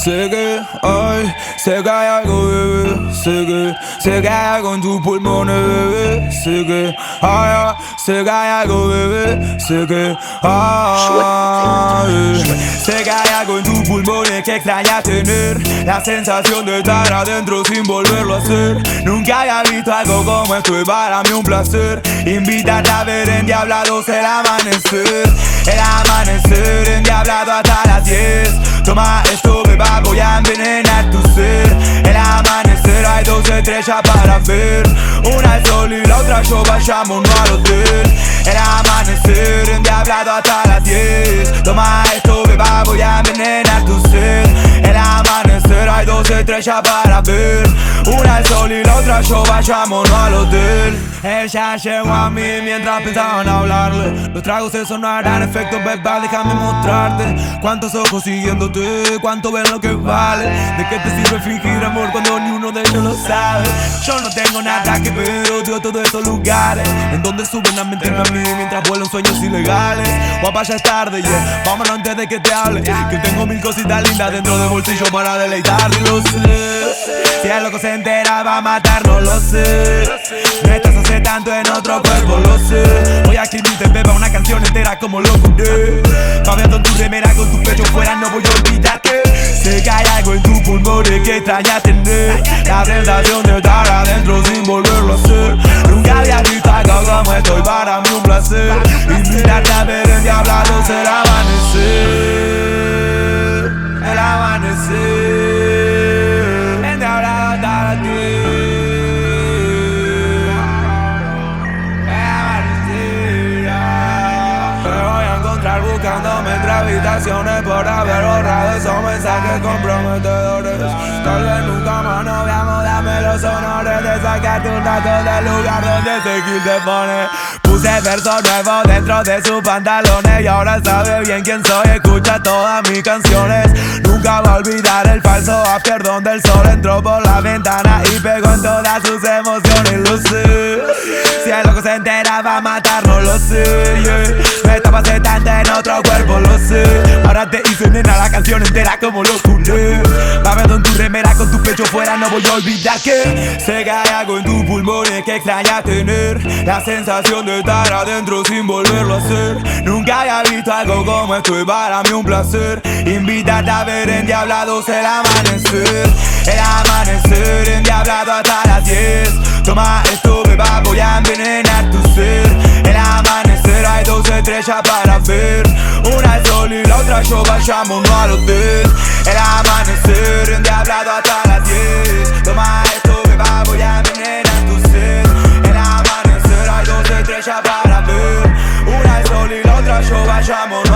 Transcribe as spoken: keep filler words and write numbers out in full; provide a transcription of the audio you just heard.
Sé que hoy, sé que hay algo, bebé. Sé que, sé que hay algo en tus pulmones, bebé. Sé que, ah, sé que hay algo, bebé. Sé que, ah, sé que hay algo en tus pulmones que extrañas tener. La sensación de estar adentro sin volverlo a hacer. Nunca había visto algo como esto y para mí un placer. Invítate a ver Endiablados el amanecer. El amanecer endiablado hasta las diez. Toma esto, beba, voy a envenenar tu ser. El amanecer hay dos estrellas para ver. Una al sol y la otra yo, vayámonos al hotel. El amanecer endiablado hasta las diez. Toma esto, beba, voy a envenenar tu ser. El amanecer hay dos estrellas para ver. Una al sol y la otra yo, vayámonos al hotel. Ella llegó a mí mientras pensaban hablarle. Los tragos eso no harán efecto, beba, déjame mostrarte. Cuántos ojos siguiéndote, cuánto ven lo que vale. ¿De qué te sirve fingir amor cuando ni uno de ellos lo sabe? Yo no tengo nada que ver, odio todos esos lugares en donde suben a mentirme a mí mientras vuelan sueños ilegales. Guapa, ya es tarde, yeah, vámonos antes de que te hable. Que tengo mil cositas lindas dentro del bolsillo para deleitarte, lo sé. Si el loco se entera va a matarnos, lo sé. No estás hace tanto en otro cuerpo, lo sé. Voy a escribirte, beba, una canción entera como lo juré. Babeando en tu remera con tu pecho fuera, no voy a olvidarte. Sé que hay algo en tus pulmones que extrañas tener. La sensación de estar adentro sin volverlo a hacer. Nunca había visto algo como esto y para mí un placer. Invitarte a ver Endiablados el amanecer. El amanecer endiablado hasta las diez. Buscándome entre habitaciones por haber borrado esos mensajes comprometedores. Tal vez nunca más nos veamos, dame los honores de sacarte un rato del lugar donde ese kill te pone. Puse versos nuevos dentro de sus pantalones y ahora sabe bien quién soy, escucha todas mis canciones. Nunca va a olvidar el falso after donde el sol entró por la ventana y pegó en todas sus emociones, lo sé. Si el loco se entera va a matarnos, lo sé, yeah. Me tapaste tanto en otro cuerpo, lo sé. Ahora te hice nena la canción entera como lo juré. Babeando en tu remera con tu pecho fuera, no voy a olvidar que sé que hay algo en tus pulmones que extrañas tener. La sensación de estar adentro sin volverlo a hacer. Nunca había visto algo como esto y para mí un placer. Invítate a ver Endiablados el amanecer. El amanecer endiablado hasta las diez. Toma esto, beba, voy a envenenar tu ser. El amanecer hay dos estrellas para ver. Una al sol y la otra yo, vayámonos al hotel. El amanecer endiablado hasta las diez. Toma esto, beba, voy a envenenar tu ser. El amanecer hay dos estrellas para ver. Una al sol y la otra yo, vayámonos.